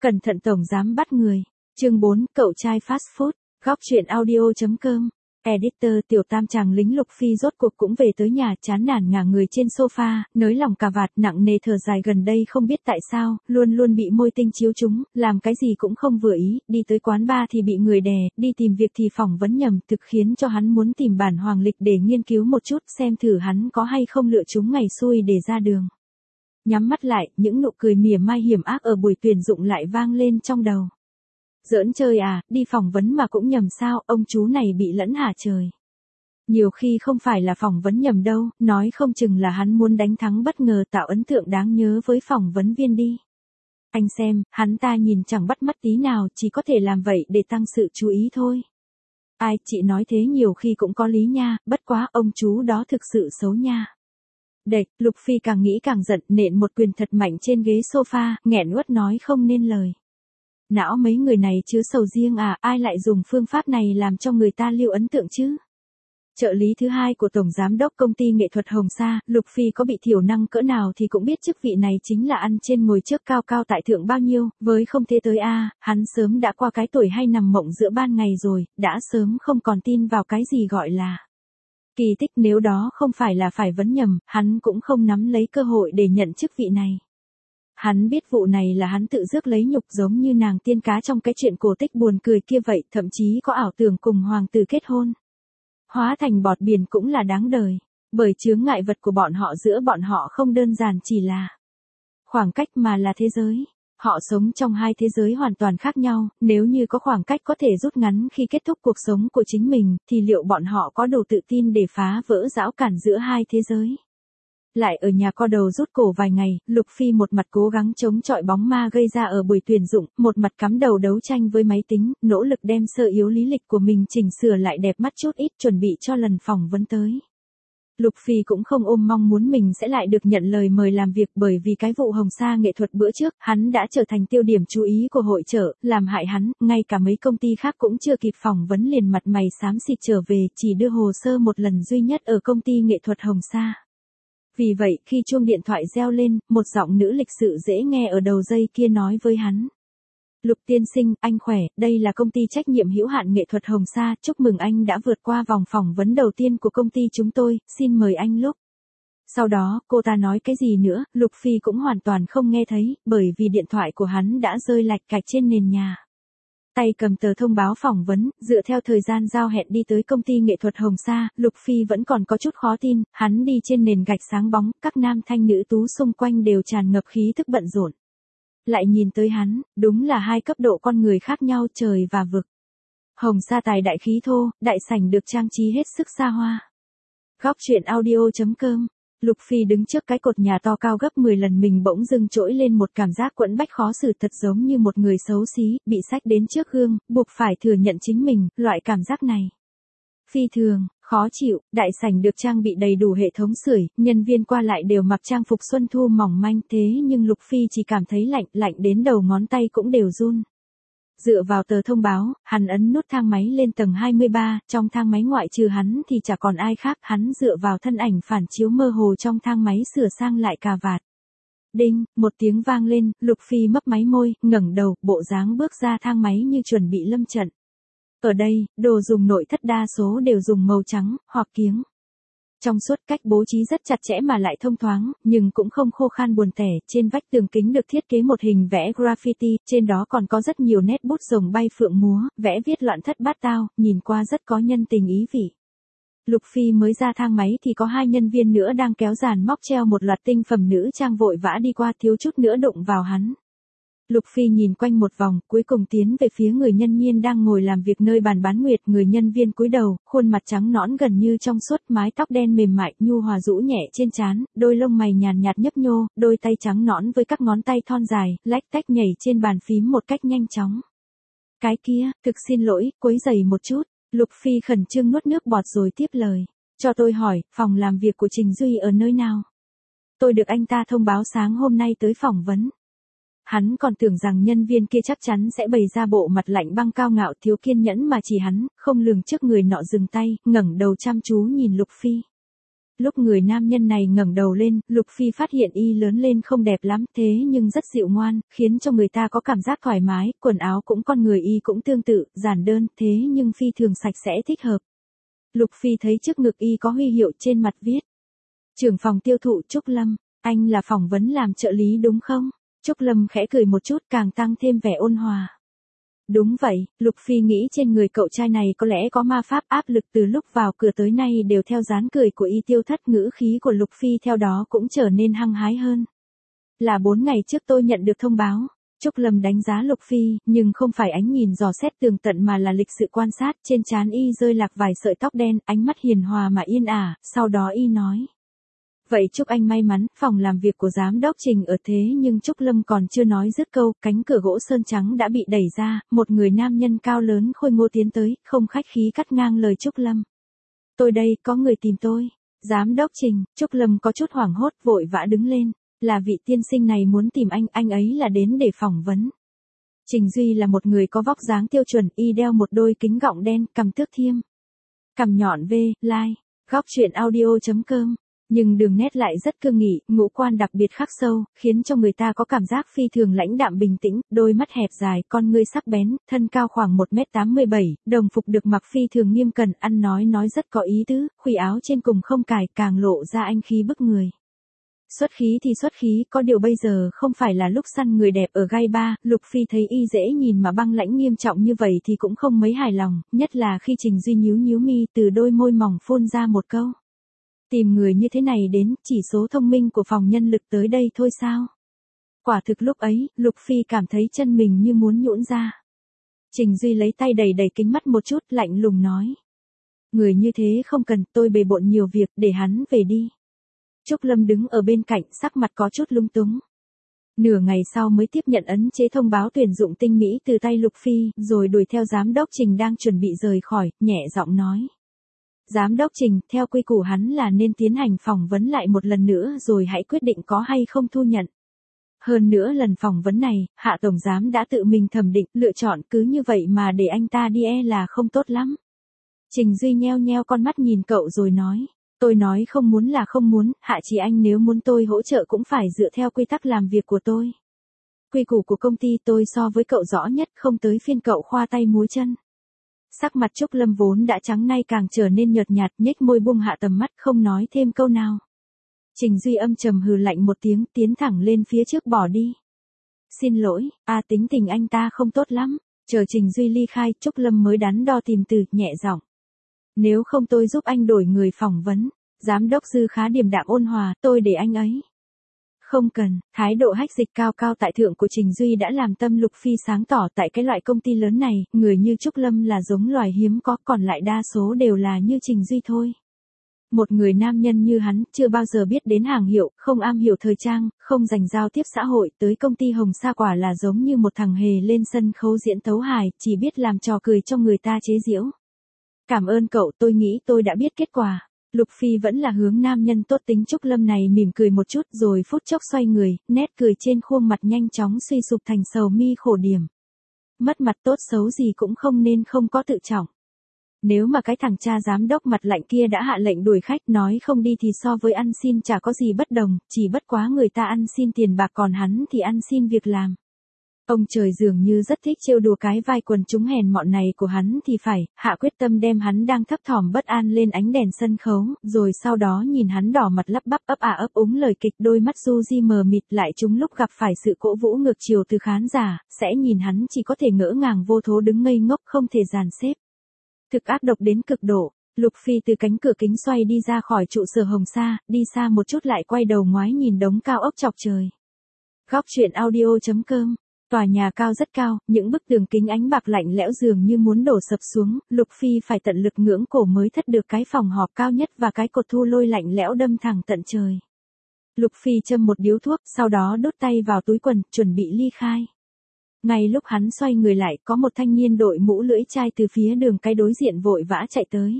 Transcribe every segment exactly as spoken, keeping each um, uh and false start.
Cẩn thận tổng giám bắt người. Chương bốn, cậu trai fast food. Góc truyện audio.com. Editor Tiểu Tam chàng lính Lục Phi rốt cuộc cũng về tới nhà, chán nản ngả người trên sofa, nới lòng cà vạt, nặng nề thở dài, gần đây không biết tại sao, luôn luôn bị môi tinh chiếu trúng, làm cái gì cũng không vừa ý, đi tới quán bar thì bị người đè, đi tìm việc thì phỏng vấn nhầm, thực khiến cho hắn muốn tìm bản hoàng lịch để nghiên cứu một chút, xem thử hắn có hay không lựa trúng ngày xui để ra đường. Nhắm mắt lại, những nụ cười mỉa mai hiểm ác ở buổi tuyển dụng lại vang lên trong đầu. Giỡn chơi à, đi phỏng vấn mà cũng nhầm sao, ông chú này bị lẫn hả trời. Nhiều khi không phải là phỏng vấn nhầm đâu, nói không chừng là hắn muốn đánh thắng bất ngờ, tạo ấn tượng đáng nhớ với phỏng vấn viên đi. Anh xem, hắn ta nhìn chẳng bắt mắt tí nào, chỉ có thể làm vậy để tăng sự chú ý thôi. Ai, chị nói thế nhiều khi cũng có lý nha, bất quá ông chú đó thực sự xấu nha. Đệch, Lục Phi càng nghĩ càng giận, nện một quyền thật mạnh trên ghế sofa, nghẹn uất nói không nên lời. Não mấy người này chứa sầu riêng à, ai lại dùng phương pháp này làm cho người ta lưu ấn tượng chứ? Trợ lý thứ hai của Tổng Giám đốc Công ty Nghệ thuật Hồng Sa, Lục Phi có bị thiểu năng cỡ nào thì cũng biết chức vị này chính là ăn trên ngồi trước cao cao tại thượng bao nhiêu, với không thế tới a, hắn sớm đã qua cái tuổi hay nằm mộng giữa ban ngày rồi, đã sớm không còn tin vào cái gì gọi là kỳ tích, nếu đó không phải là phải vấn nhầm, hắn cũng không nắm lấy cơ hội để nhận chức vị này. Hắn biết vụ này là hắn tự rước lấy nhục, giống như nàng tiên cá trong cái chuyện cổ tích buồn cười kia vậy, thậm chí có ảo tưởng cùng hoàng tử kết hôn. Hóa thành bọt biển cũng là đáng đời, bởi chướng ngại vật của bọn họ giữa bọn họ không đơn giản chỉ là khoảng cách mà là thế giới. Họ sống trong hai thế giới hoàn toàn khác nhau, nếu như có khoảng cách có thể rút ngắn khi kết thúc cuộc sống của chính mình, thì liệu bọn họ có đủ tự tin để phá vỡ rào cản giữa hai thế giới? Lại ở nhà co đầu rút cổ vài ngày, Lục Phi một mặt cố gắng chống chọi bóng ma gây ra ở buổi tuyển dụng, một mặt cắm đầu đấu tranh với máy tính, nỗ lực đem sơ yếu lý lịch của mình chỉnh sửa lại đẹp mắt chút ít, chuẩn bị cho lần phỏng vấn tới. Lục Phi cũng không ôm mong muốn mình sẽ lại được nhận lời mời làm việc, bởi vì cái vụ Hồng Sa nghệ thuật bữa trước, hắn đã trở thành tiêu điểm chú ý của hội chợ, làm hại hắn, ngay cả mấy công ty khác cũng chưa kịp phỏng vấn liền mặt mày xám xịt trở về, chỉ đưa hồ sơ một lần duy nhất ở công ty nghệ thuật Hồng Sa. Vì vậy, khi chuông điện thoại reo lên, một giọng nữ lịch sự dễ nghe ở đầu dây kia nói với hắn. Lục tiên sinh, anh khỏe, đây là công ty trách nhiệm hữu hạn nghệ thuật Hồng Sa, chúc mừng anh đã vượt qua vòng phỏng vấn đầu tiên của công ty chúng tôi, xin mời anh Lục. Sau đó, cô ta nói cái gì nữa, Lục Phi cũng hoàn toàn không nghe thấy, bởi vì điện thoại của hắn đã rơi lạch cạch trên nền nhà. Tay cầm tờ thông báo phỏng vấn, dựa theo thời gian giao hẹn đi tới công ty nghệ thuật Hồng Sa, Lục Phi vẫn còn có chút khó tin, hắn đi trên nền gạch sáng bóng, các nam thanh nữ tú xung quanh đều tràn ngập khí thức bận rộn. Lại nhìn tới hắn, đúng là hai cấp độ con người khác nhau, trời và vực. Hồng Sa tài đại khí thô, đại sảnh được trang trí hết sức xa hoa. Góc truyện audio.com. Lục Phi đứng trước cái cột nhà to cao gấp mười lần mình, bỗng dưng trỗi lên một cảm giác quẫn bách khó xử, thật giống như một người xấu xí, bị xách đến trước gương, buộc phải thừa nhận chính mình, loại cảm giác này. Phi thường, khó chịu, đại sảnh được trang bị đầy đủ hệ thống sưởi, nhân viên qua lại đều mặc trang phục xuân thu mỏng manh, thế nhưng Lục Phi chỉ cảm thấy lạnh, lạnh đến đầu ngón tay cũng đều run. Dựa vào tờ thông báo, hắn ấn nút thang máy lên tầng hai mươi ba, trong thang máy ngoại trừ hắn thì chả còn ai khác, hắn dựa vào thân ảnh phản chiếu mơ hồ trong thang máy sửa sang lại cà vạt. Đinh, một tiếng vang lên, Lục Phi mấp máy môi, ngẩng đầu, bộ dáng bước ra thang máy như chuẩn bị lâm trận. Ở đây, đồ dùng nội thất đa số đều dùng màu trắng, hoặc kiếng. Trong suốt, cách bố trí rất chặt chẽ mà lại thông thoáng, nhưng cũng không khô khan buồn tẻ, trên vách tường kính được thiết kế một hình vẽ graffiti, trên đó còn có rất nhiều nét bút rồng bay phượng múa, vẽ viết loạn thất bát tao, nhìn qua rất có nhân tình ý vị. Lục Phi mới ra thang máy thì có hai nhân viên nữa đang kéo dàn móc treo một loạt tinh phẩm nữ trang vội vã đi qua, thiếu chút nữa đụng vào hắn. Lục Phi nhìn quanh một vòng, cuối cùng tiến về phía người nhân viên đang ngồi làm việc nơi bàn bán nguyệt, người nhân viên cúi đầu, khuôn mặt trắng nõn gần như trong suốt, mái tóc đen mềm mại, nhu hòa rũ nhẹ trên trán, đôi lông mày nhàn nhạt nhấp nhô, đôi tay trắng nõn với các ngón tay thon dài, lách tách nhảy trên bàn phím một cách nhanh chóng. Cái kia, thực xin lỗi, quấy rầy một chút, Lục Phi khẩn trương nuốt nước bọt rồi tiếp lời. Cho tôi hỏi, phòng làm việc của Trình Duy ở nơi nào? Tôi được anh ta thông báo sáng hôm nay tới phỏng vấn. Hắn còn tưởng rằng nhân viên kia chắc chắn sẽ bày ra bộ mặt lạnh băng cao ngạo thiếu kiên nhẫn, mà chỉ hắn, không lường trước người nọ dừng tay, ngẩng đầu chăm chú nhìn Lục Phi. Lúc người nam nhân này ngẩng đầu lên, Lục Phi phát hiện y lớn lên không đẹp lắm, thế nhưng rất dịu ngoan, khiến cho người ta có cảm giác thoải mái, quần áo cũng con người y cũng tương tự, giản đơn, thế nhưng phi thường sạch sẽ thích hợp. Lục Phi thấy trước ngực y có huy hiệu trên mặt viết. Trưởng phòng tiêu thụ Trúc Lâm, anh là phỏng vấn làm trợ lý đúng không? Trúc Lâm khẽ cười một chút càng tăng thêm vẻ ôn hòa. Đúng vậy, Lục Phi nghĩ trên người cậu trai này có lẽ có ma pháp áp lực từ lúc vào cửa tới nay đều theo dáng cười của y tiêu thất, ngữ khí của Lục Phi theo đó cũng trở nên hăng hái hơn. Là bốn ngày trước tôi nhận được thông báo. Trúc Lâm đánh giá Lục Phi, nhưng không phải ánh nhìn dò xét tường tận mà là lịch sự quan sát, trên trán y rơi lạc vài sợi tóc đen, ánh mắt hiền hòa mà yên ả, sau đó y nói. Vậy chúc anh may mắn, phòng làm việc của giám đốc Trình ở thế nhưng Trúc Lâm còn chưa nói dứt câu, cánh cửa gỗ sơn trắng đã bị đẩy ra, một người nam nhân cao lớn khôi ngô tiến tới, không khách khí cắt ngang lời Trúc Lâm. Tôi đây, có người tìm tôi. Giám đốc Trình, Trúc Lâm có chút hoảng hốt, vội vã đứng lên. Là vị tiên sinh này muốn tìm anh, anh ấy là đến để phỏng vấn. Trình Duy là một người có vóc dáng tiêu chuẩn, y đeo một đôi kính gọng đen, cằm thước thiêm. Cằm nhọn V, like, góc truyện audio chấm com. Nhưng đường nét lại rất cương nghị, ngũ quan đặc biệt khắc sâu, khiến cho người ta có cảm giác phi thường lãnh đạm bình tĩnh, đôi mắt hẹp dài, con ngươi sắc bén, thân cao khoảng một mét tám mươi bảy, đồng phục được mặc phi thường nghiêm cẩn, ăn nói nói rất có ý tứ, khuy áo trên cùng không cài, càng lộ ra anh khí bức người. Xuất khí thì xuất khí, có điều bây giờ không phải là lúc săn người đẹp ở gai ba, Lục Phi thấy y dễ nhìn mà băng lãnh nghiêm trọng như vậy thì cũng không mấy hài lòng, nhất là khi Trình Duy nhíu nhíu mi từ đôi môi mỏng phun ra một câu. Tìm người như thế này đến, chỉ số thông minh của phòng nhân lực tới đây thôi sao? Quả thực lúc ấy, Lục Phi cảm thấy chân mình như muốn nhũn ra. Trình Duy lấy tay đẩy đẩy kính mắt một chút, lạnh lùng nói. Người như thế không cần, tôi bề bộn nhiều việc, để hắn về đi. Trúc Lâm đứng ở bên cạnh, sắc mặt có chút lung túng. Nửa ngày sau mới tiếp nhận ấn chế thông báo tuyển dụng tinh mỹ từ tay Lục Phi, rồi đuổi theo giám đốc Trình đang chuẩn bị rời khỏi, nhẹ giọng nói. Giám đốc Trình, theo quy củ hắn là nên tiến hành phỏng vấn lại một lần nữa rồi hãy quyết định có hay không thu nhận. Hơn nữa lần phỏng vấn này, Hạ Tổng Giám đã tự mình thẩm định, lựa chọn cứ như vậy mà để anh ta đi e là không tốt lắm. Trình Duy nheo nheo con mắt nhìn cậu rồi nói. Tôi nói không muốn là không muốn, Hạ Chỉ Anh nếu muốn tôi hỗ trợ cũng phải dựa theo quy tắc làm việc của tôi. Quy củ của công ty tôi so với cậu rõ nhất, không tới phiên cậu khoa tay múa chân. Sắc mặt Trúc Lâm vốn đã trắng nay càng trở nên nhợt nhạt, nhếch môi buông hạ tầm mắt không nói thêm câu nào. Trình Duy âm trầm hừ lạnh một tiếng, tiến thẳng lên phía trước bỏ đi. Xin lỗi, a tính tình anh ta không tốt lắm. Chờ Trình Duy ly khai, Trúc Lâm mới đắn đo tìm từ, nhẹ giọng. Nếu không tôi giúp anh đổi người phỏng vấn. Giám đốc Dư khá điềm đạm ôn hòa, tôi để anh ấy. Không cần, thái độ hách dịch cao cao tại thượng của Trình Duy đã làm tâm Lục Phi sáng tỏ tại cái loại công ty lớn này, người như Trúc Lâm là giống loài hiếm có, còn lại đa số đều là như Trình Duy thôi. Một người nam nhân như hắn, chưa bao giờ biết đến hàng hiệu, không am hiểu thời trang, không dành giao tiếp xã hội, tới công ty Hồng Sa quả là giống như một thằng hề lên sân khấu diễn tấu hài, chỉ biết làm trò cười cho người ta chế giễu. Cảm ơn cậu, tôi nghĩ tôi đã biết kết quả. Lục Phi vẫn là hướng nam nhân tốt tính Trúc Lâm này mỉm cười một chút rồi phút chốc xoay người, nét cười trên khuôn mặt nhanh chóng suy sụp thành sầu mi khổ điểm. Mất mặt tốt xấu gì cũng không nên không có tự trọng. Nếu mà cái thằng cha giám đốc mặt lạnh kia đã hạ lệnh đuổi khách nói không đi thì so với ăn xin chả có gì bất đồng, chỉ bất quá người ta ăn xin tiền bạc còn hắn thì ăn xin việc làm. Ông trời dường như rất thích trêu đùa cái vai quần chúng hèn mọn này của hắn thì phải, hạ quyết tâm đem hắn đang thấp thỏm bất an lên ánh đèn sân khấu, rồi sau đó nhìn hắn đỏ mặt lắp bắp ấp ả ấp úng lời kịch, đôi mắt du di mờ mịt lại chúng lúc gặp phải sự cổ vũ ngược chiều từ khán giả, sẽ nhìn hắn chỉ có thể ngỡ ngàng vô thố đứng ngây ngốc không thể dàn xếp. Thực ác độc đến cực độ. Lục Phi từ cánh cửa kính xoay đi ra khỏi trụ sở Hồng Sa, đi xa một chút lại quay đầu ngoái nhìn đống cao ốc chọc trời. Góc truyện audio chấm com. Tòa nhà cao rất cao, những bức tường kính ánh bạc lạnh lẽo dường như muốn đổ sập xuống, Lục Phi phải tận lực ngưỡng cổ mới thất được cái phòng họp cao nhất và cái cột thu lôi lạnh lẽo đâm thẳng tận trời. Lục Phi châm một điếu thuốc, sau đó đút tay vào túi quần, chuẩn bị ly khai. Ngay lúc hắn xoay người lại, có một thanh niên đội mũ lưỡi chai từ phía đường cái đối diện vội vã chạy tới.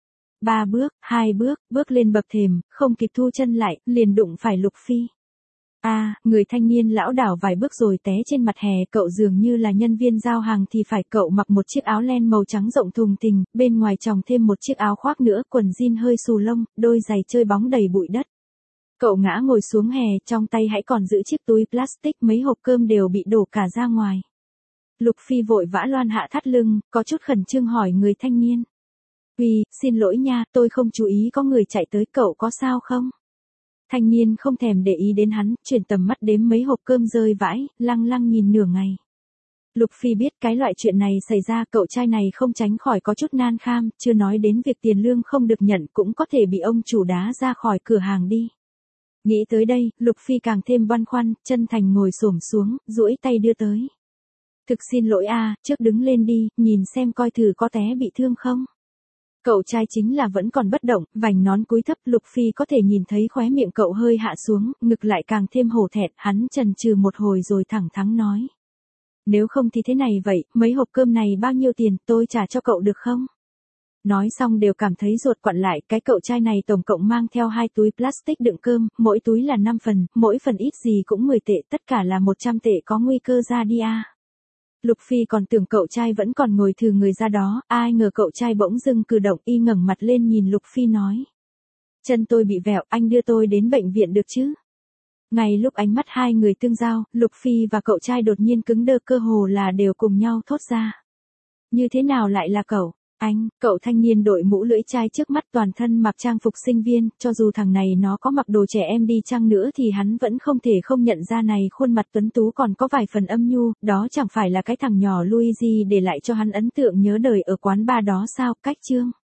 Ba bước, hai bước, bước lên bậc thềm, không kịp thu chân lại, liền đụng phải Lục Phi. À, người thanh niên lão đảo vài bước rồi té trên mặt hè, cậu dường như là nhân viên giao hàng thì phải, cậu mặc một chiếc áo len màu trắng rộng thùng thình, bên ngoài chòng thêm một chiếc áo khoác nữa, quần jean hơi xù lông, đôi giày chơi bóng đầy bụi đất. Cậu ngã ngồi xuống hè, trong tay hãy còn giữ chiếc túi plastic, mấy hộp cơm đều bị đổ cả ra ngoài. Lục Phi vội vã loan hạ thắt lưng, có chút khẩn trương hỏi người thanh niên. Uy, xin lỗi nha, tôi không chú ý có người chạy tới, cậu có sao không? Thanh niên không thèm để ý đến hắn, chuyển tầm mắt đếm mấy hộp cơm rơi vãi, lăng lăng nhìn nửa ngày. Lục Phi biết cái loại chuyện này xảy ra, cậu trai này không tránh khỏi có chút nan kham, chưa nói đến việc tiền lương không được nhận cũng có thể bị ông chủ đá ra khỏi cửa hàng đi. Nghĩ tới đây, Lục Phi càng thêm băn khoăn, chân thành ngồi xổm xuống, duỗi tay đưa tới. Thực xin lỗi a, trước đứng lên đi, nhìn xem coi thử có té bị thương không. Cậu trai chính là vẫn còn bất động, vành nón cúi thấp, Lục Phi có thể nhìn thấy khóe miệng cậu hơi hạ xuống, ngực lại càng thêm hổ thẹn, hắn chần chừ một hồi rồi thẳng thắn nói. Nếu không thì thế này vậy, mấy hộp cơm này bao nhiêu tiền, tôi trả cho cậu được không? Nói xong đều cảm thấy ruột quặn lại, cái cậu trai này tổng cộng mang theo hai túi plastic đựng cơm, mỗi túi là năm phần, mỗi phần ít gì cũng mười tệ, tất cả là một trăm tệ, có nguy cơ ra đi a. Lục Phi còn tưởng cậu trai vẫn còn ngồi thừ người ra đó, ai ngờ cậu trai bỗng dưng cử động, y ngẩng mặt lên nhìn Lục Phi nói. Chân tôi bị vẹo, anh đưa tôi đến bệnh viện được chứ? Ngay lúc ánh mắt hai người tương giao, Lục Phi và cậu trai đột nhiên cứng đơ, cơ hồ là đều cùng nhau thốt ra. Như thế nào lại là cậu? Anh, cậu thanh niên đội mũ lưỡi chai trước mắt toàn thân mặc trang phục sinh viên, cho dù thằng này nó có mặc đồ trẻ em đi chăng nữa thì hắn vẫn không thể không nhận ra này, khuôn mặt tuấn tú còn có vài phần âm nhu, đó chẳng phải là cái thằng nhỏ Luigi để lại cho hắn ấn tượng nhớ đời ở quán bar đó sao, cách chương.